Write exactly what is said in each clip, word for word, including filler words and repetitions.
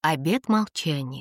Обет молчания.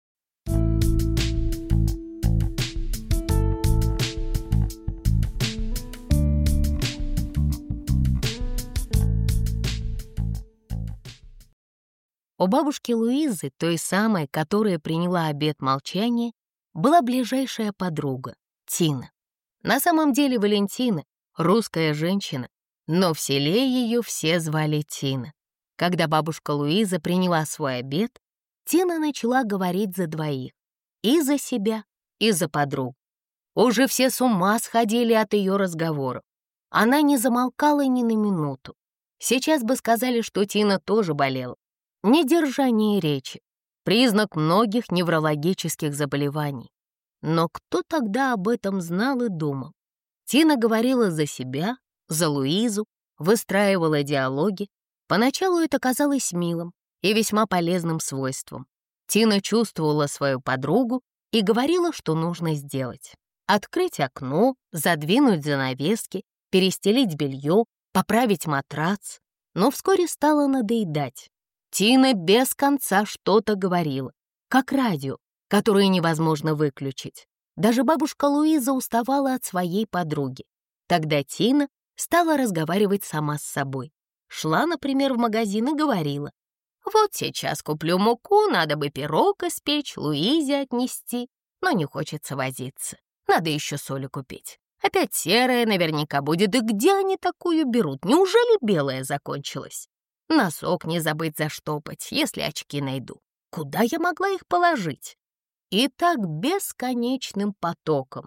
У бабушки Луизы, той самой, которая приняла обет молчания, была ближайшая подруга — Тина. На самом деле Валентина — русская женщина, но в селе ее все звали Тина. Когда бабушка Луиза приняла свой обет, Тина начала говорить за двоих — и за себя, и за подругу. Уже все с ума сходили от ее разговоров. Она не замолкала ни на минуту. Сейчас бы сказали, что Тина тоже болела. Недержание речи — признак многих неврологических заболеваний. Но кто тогда об этом знал и думал? Тина говорила за себя, за Луизу, выстраивала диалоги. Поначалу это казалось милым и весьма полезным свойством. Тина чувствовала свою подругу и говорила, что нужно сделать. Открыть окно, задвинуть занавески, перестелить белье, поправить матрац. Но вскоре стало надоедать. Тина без конца что-то говорила, как радио, которое невозможно выключить. Даже бабушка Луиза уставала от своей подруги. Тогда Тина стала разговаривать сама с собой. Шла, например, в магазин и говорила: «Вот сейчас куплю муку, надо бы пирог испечь, Луизе отнести, но не хочется возиться. Надо еще соли купить. Опять серая наверняка будет, и где они такую берут? Неужели белая закончилась? Носок не забыть заштопать, если очки найду. Куда я могла их положить?» И так бесконечным потоком.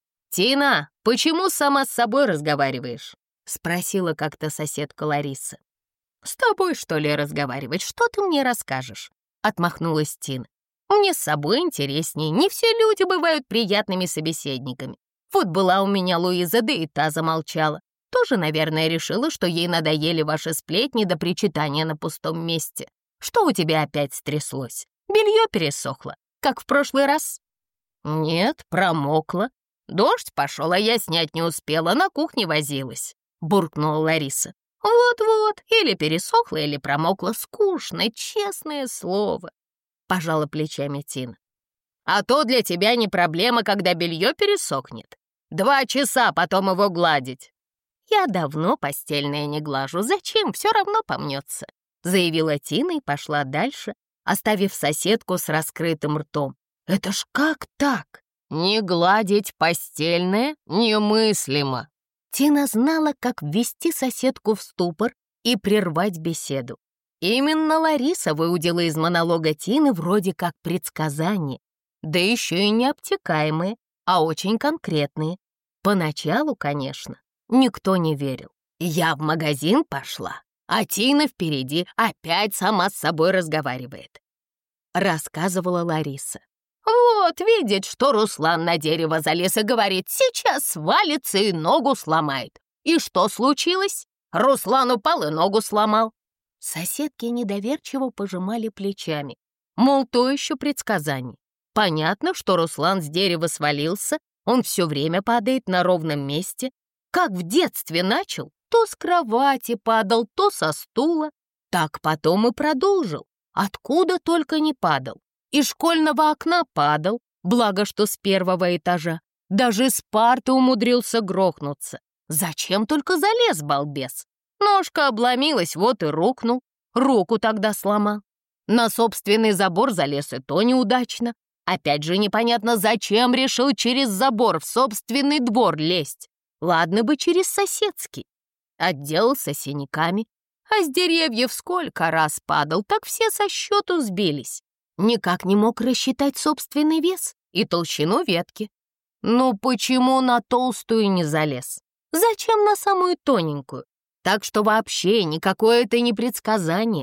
«Тина, почему сама с собой разговариваешь?» — спросила как-то соседка Лариса. «С тобой, что ли, разговаривать? Что ты мне расскажешь?» — отмахнулась Тина. «Мне с собой интереснее. Не все люди бывают приятными собеседниками. Вот была у меня Луиза, да и та замолчала. Тоже, наверное, решила, что ей надоели ваши сплетни до причитания на пустом месте. Что у тебя опять стряслось? Белье пересохло, как в прошлый раз?» «Нет, промокло. Дождь пошел, а я снять не успела, на кухне возилась», — буркнула Лариса. «Вот-вот, или пересохло, или промокло. Скучно, честное слово», — пожала плечами Тина. «А то для тебя не проблема, когда белье пересохнет. Два часа потом его гладить». «Я давно постельное не глажу. Зачем? Все равно помнется», — заявила Тина и пошла дальше, оставив соседку с раскрытым ртом. «Это ж как так? Не гладить постельное немыслимо». Тина знала, как ввести соседку в ступор и прервать беседу. Именно Лариса выудила из монолога Тины вроде как предсказания, да еще и не обтекаемые, а очень конкретные. Поначалу, конечно, никто не верил. Я в магазин пошла, а Тина впереди опять сама с собой разговаривает, рассказывала Лариса. Вот, видит, что Руслан на дерево залез и говорит: сейчас свалится и ногу сломает. И что случилось? Руслан упал и ногу сломал. Соседки недоверчиво пожимали плечами. Мол, то еще предсказание. Понятно, что Руслан с дерева свалился, он все время падает на ровном месте. Как в детстве начал, то с кровати падал, то со стула. Так потом и продолжил. Откуда только не падал. Из школьного окна падал, благо что с первого этажа. Даже с парты умудрился грохнуться. Зачем только залез, балбес? Ножка обломилась, вот и рухнул. Руку тогда сломал. На собственный забор залез, и то неудачно. Опять же непонятно, зачем решил через забор в собственный двор лезть. Ладно бы через соседский. Отделался синяками. А с деревьев сколько раз падал, так все со счету сбились. Никак не мог рассчитать собственный вес и толщину ветки. Ну почему на толстую не залез? Зачем на самую тоненькую? Так что вообще никакое это не предсказание.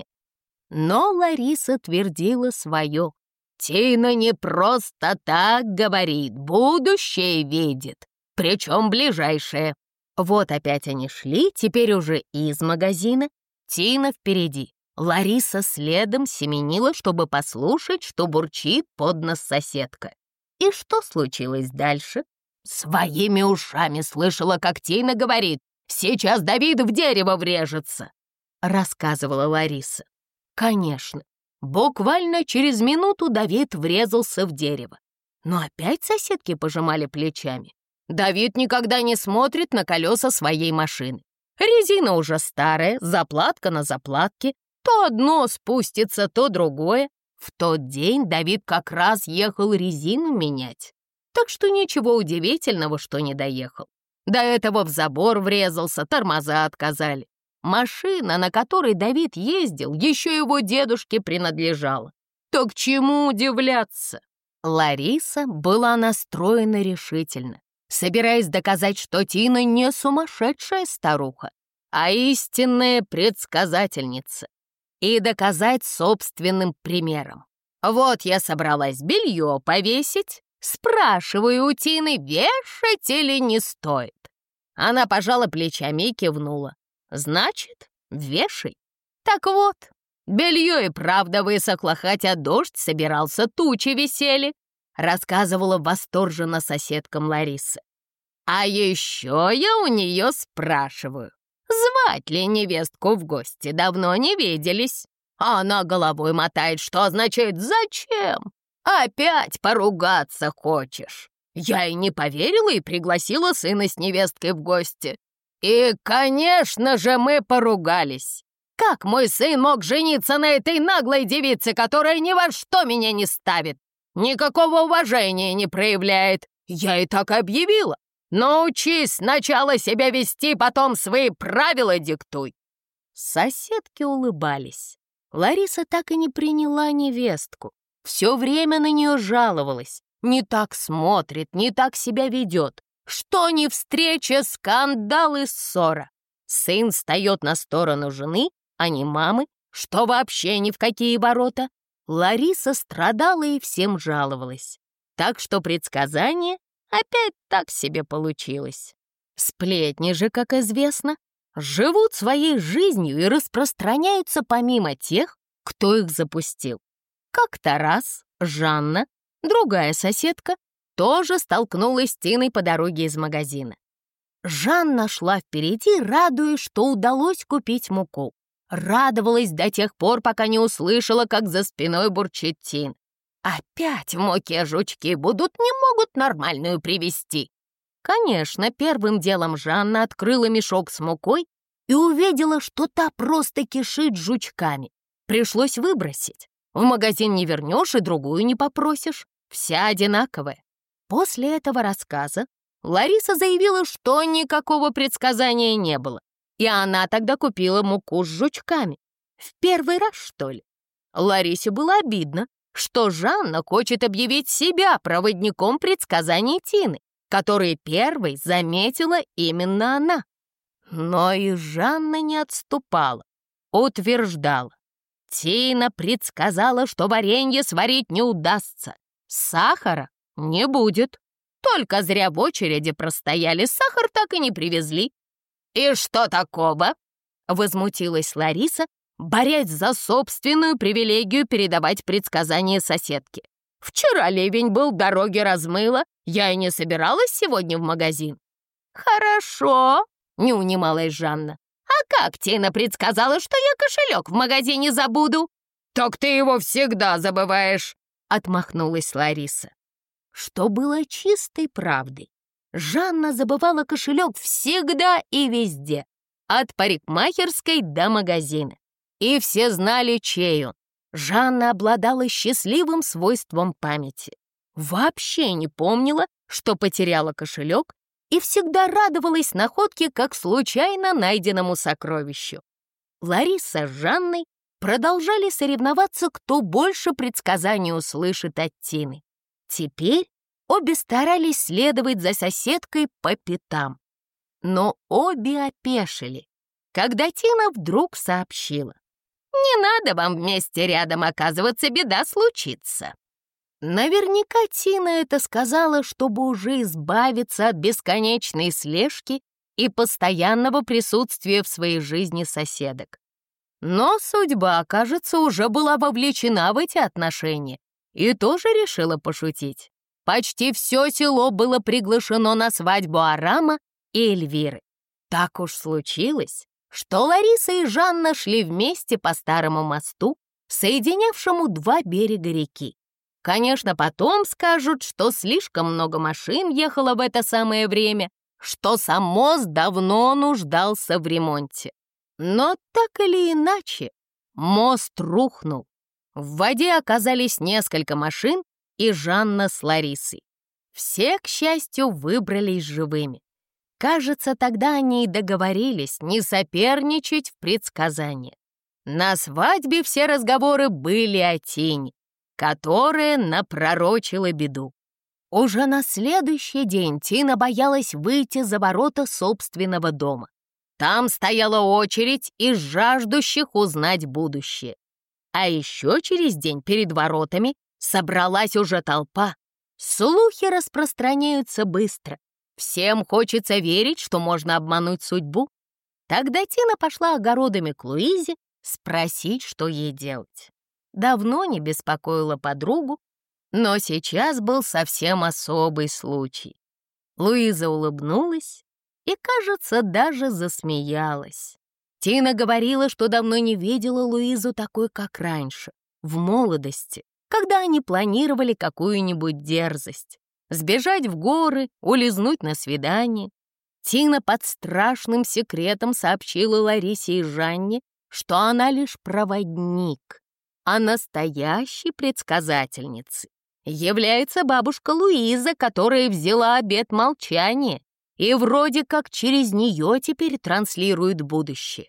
Но Лариса твердила свое. Тина не просто так говорит, будущее видит, причем ближайшее. Вот опять они шли, теперь уже из магазина. Тина впереди. Лариса следом семенила, чтобы послушать, что бурчит под нос соседка. И что случилось дальше? Своими ушами слышала, как Тина говорит: «Сейчас Давид в дерево врежется», — рассказывала Лариса. Конечно, Буквально через минуту Давид врезался в дерево. Но опять соседки пожимали плечами. Давид никогда не смотрит на колеса своей машины. Резина уже старая, заплатка на заплатке. То одно спустится, то другое. В тот день Давид как раз ехал резину менять. Так что ничего удивительного, что не доехал. До этого в забор врезался, тормоза отказали. Машина, на которой Давид ездил, еще его дедушке принадлежала. То к чему удивляться? Лариса была настроена решительно, собираясь доказать, что Тина не сумасшедшая старуха, а истинная предсказательница. И доказать собственным примером. Вот я собралась белье повесить, спрашиваю у Тины, вешать или не стоит. Она пожала плечами и кивнула. Значит, вешай. Так вот, белье и правда высохло, хотя дождь собирался, тучи висели, рассказывала восторженно соседкам Ларисы. А еще я у нее спрашиваю, звать ли невестку в гости, давно не виделись. А она головой мотает, что означает «зачем? Опять поругаться хочешь?» Я и не поверила и пригласила сына с невесткой в гости. И, конечно же, мы поругались. Как мой сын мог жениться на этой наглой девице, которая ни во что меня не ставит, никакого уважения не проявляет? Я и так объявила. Научись сначала себя вести, потом свои правила диктуй. Соседки улыбались. Лариса так и не приняла невестку. Все время на нее жаловалась. Не так смотрит, не так себя ведет. Что ни встреча, скандал и ссора. Сын встает на сторону жены, а не мамы, что вообще ни в какие ворота. Лариса страдала и всем жаловалась. Так что предсказание опять так себе получилось. Сплетни же, как известно, живут своей жизнью и распространяются помимо тех, кто их запустил. Как-то раз Жанна, другая соседка, тоже столкнулась с Тиной по дороге из магазина. Жанна шла впереди, радуясь, что удалось купить муку. Радовалась до тех пор, пока не услышала, как за спиной бурчит Тин. «Опять в муке жучки будут, не могут нормальную привезти». Конечно, первым делом Жанна открыла мешок с мукой и увидела, что та просто кишит жучками. Пришлось выбросить. В магазин не вернешь и другую не попросишь. Вся одинаковая. После этого рассказа Лариса заявила, что никакого предсказания не было, и она тогда купила муку с жучками. В первый раз, что ли? Ларисе было обидно, что Жанна хочет объявить себя проводником предсказаний Тины, которые первой заметила именно она. Но и Жанна не отступала, утверждала. Тина предсказала, что варенье сварить не удастся, сахара не будет. Только зря в очереди простояли, сахар так и не привезли. «И что такого?» — возмутилась Лариса, борясь за собственную привилегию передавать предсказания соседке. «Вчера ливень был, дороги размыло, я и не собиралась сегодня в магазин». «Хорошо», — не унималась Жанна. «А как Тина предсказала, что я кошелек в магазине забуду?» «Так ты его всегда забываешь», — отмахнулась Лариса. Что было чистой правдой. Жанна забывала кошелек всегда и везде, от парикмахерской до магазина. И все знали, чей он. Жанна обладала счастливым свойством памяти. Вообще не помнила, что потеряла кошелек, и всегда радовалась находке как случайно найденному сокровищу. Лариса с Жанной продолжали соревноваться, кто больше предсказаний услышит от Тины. Теперь обе старались следовать за соседкой по пятам. Но обе опешили, когда Тина вдруг сообщила: «Не надо вам вместе рядом оказываться, беда случится». Наверняка Тина это сказала, чтобы уже избавиться от бесконечной слежки и постоянного присутствия в своей жизни соседок. Но судьба, кажется, уже была вовлечена в эти отношения и тоже решила пошутить. Почти все село было приглашено на свадьбу Арама и Эльвиры. Так уж случилось, что Лариса и Жанна шли вместе по старому мосту, соединявшему два берега реки. Конечно, потом скажут, что слишком много машин ехало в это самое время, что сам мост давно нуждался в ремонте. Но так или иначе, мост рухнул. В воде оказались несколько машин и Жанна с Ларисой. Все, к счастью, выбрались живыми. Кажется, тогда они и договорились не соперничать в предсказаниях. На свадьбе все разговоры были о Тине, которая напророчила беду. Уже на следующий день Тина боялась выйти за ворота собственного дома. Там стояла очередь из жаждущих узнать будущее. А еще через день перед воротами собралась уже толпа. Слухи распространяются быстро. Всем хочется верить, что можно обмануть судьбу. Тогда Тина пошла огородами к Луизе спросить, что ей делать. Давно не беспокоила подругу, но сейчас был совсем особый случай. Луиза улыбнулась и, кажется, даже засмеялась. Тина говорила, что давно не видела Луизу такой, как раньше, в молодости, когда они планировали какую-нибудь дерзость. Сбежать в горы, улизнуть на свидание. Тина под страшным секретом сообщила Ларисе и Жанне, что она лишь проводник, а настоящей предсказательницей является бабушка Луиза, которая взяла обет молчания и вроде как через нее теперь транслирует будущее.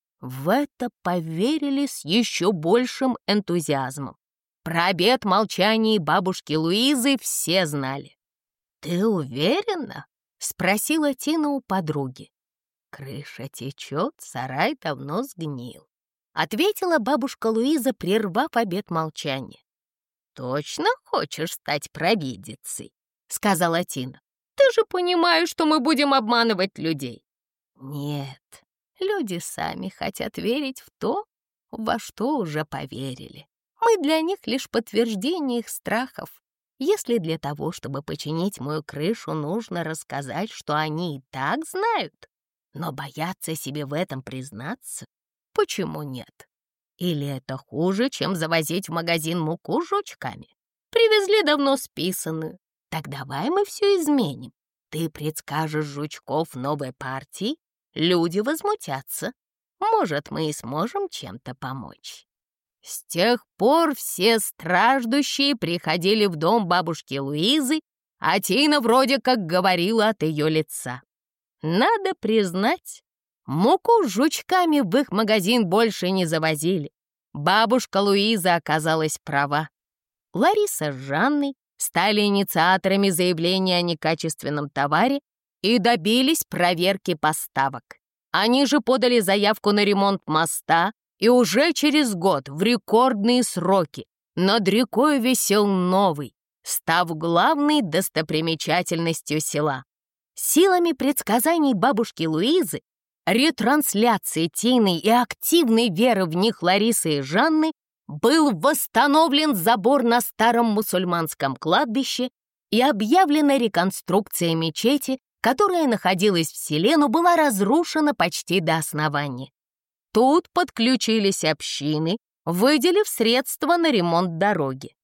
В это поверили с еще большим энтузиазмом. Про обет молчания бабушки Луизы все знали. «Ты уверена?» — спросила Тина у подруги. «Крыша течет, сарай давно сгнил», — ответила бабушка Луиза, прервав обет молчания. «Точно хочешь стать провидицей?» — сказала Тина. «Ты же понимаешь, что мы будем обманывать людей». «Нет, люди сами хотят верить в то, во что уже поверили. Мы для них лишь подтверждение их страхов. Если для того, чтобы починить мою крышу, нужно рассказать, что они и так знают, но боятся себе в этом признаться, почему нет? Или это хуже, чем завозить в магазин муку с жучками? Привезли давно списанную. Так давай мы все изменим. Ты предскажешь жучков новой партии, люди возмутятся. Может, мы и сможем чем-то помочь». С тех пор все страждущие приходили в дом бабушки Луизы, а Тина вроде как говорила от ее лица. Надо признать, муку с жучками в их магазин больше не завозили. Бабушка Луиза оказалась права. Лариса с Жанной стали инициаторами заявления о некачественном товаре и добились проверки поставок. Они же подали заявку на ремонт моста, и уже через год, в рекордные сроки, над рекой висел новый, став главной достопримечательностью села. Силами предсказаний бабушки Луизы, ретрансляции Тины и активной веры в них Ларисы и Жанны был восстановлен забор на старом мусульманском кладбище и объявлена реконструкция мечети, которая находилась в селе, но была разрушена почти до основания. Тут подключились общины, выделив средства на ремонт дороги.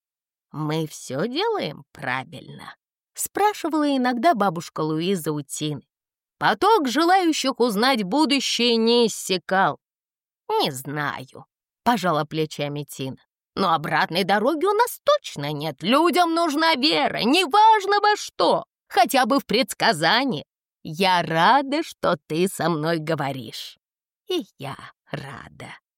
«Мы все делаем правильно?» — спрашивала иногда бабушка Луиза у Тины. Поток желающих узнать будущее не иссякал. «Не знаю», — пожала плечами Тина. «Но обратной дороги у нас точно нет. Людям нужна вера, неважно во что, хотя бы в предсказание. Я рада, что ты со мной говоришь». «И я рада».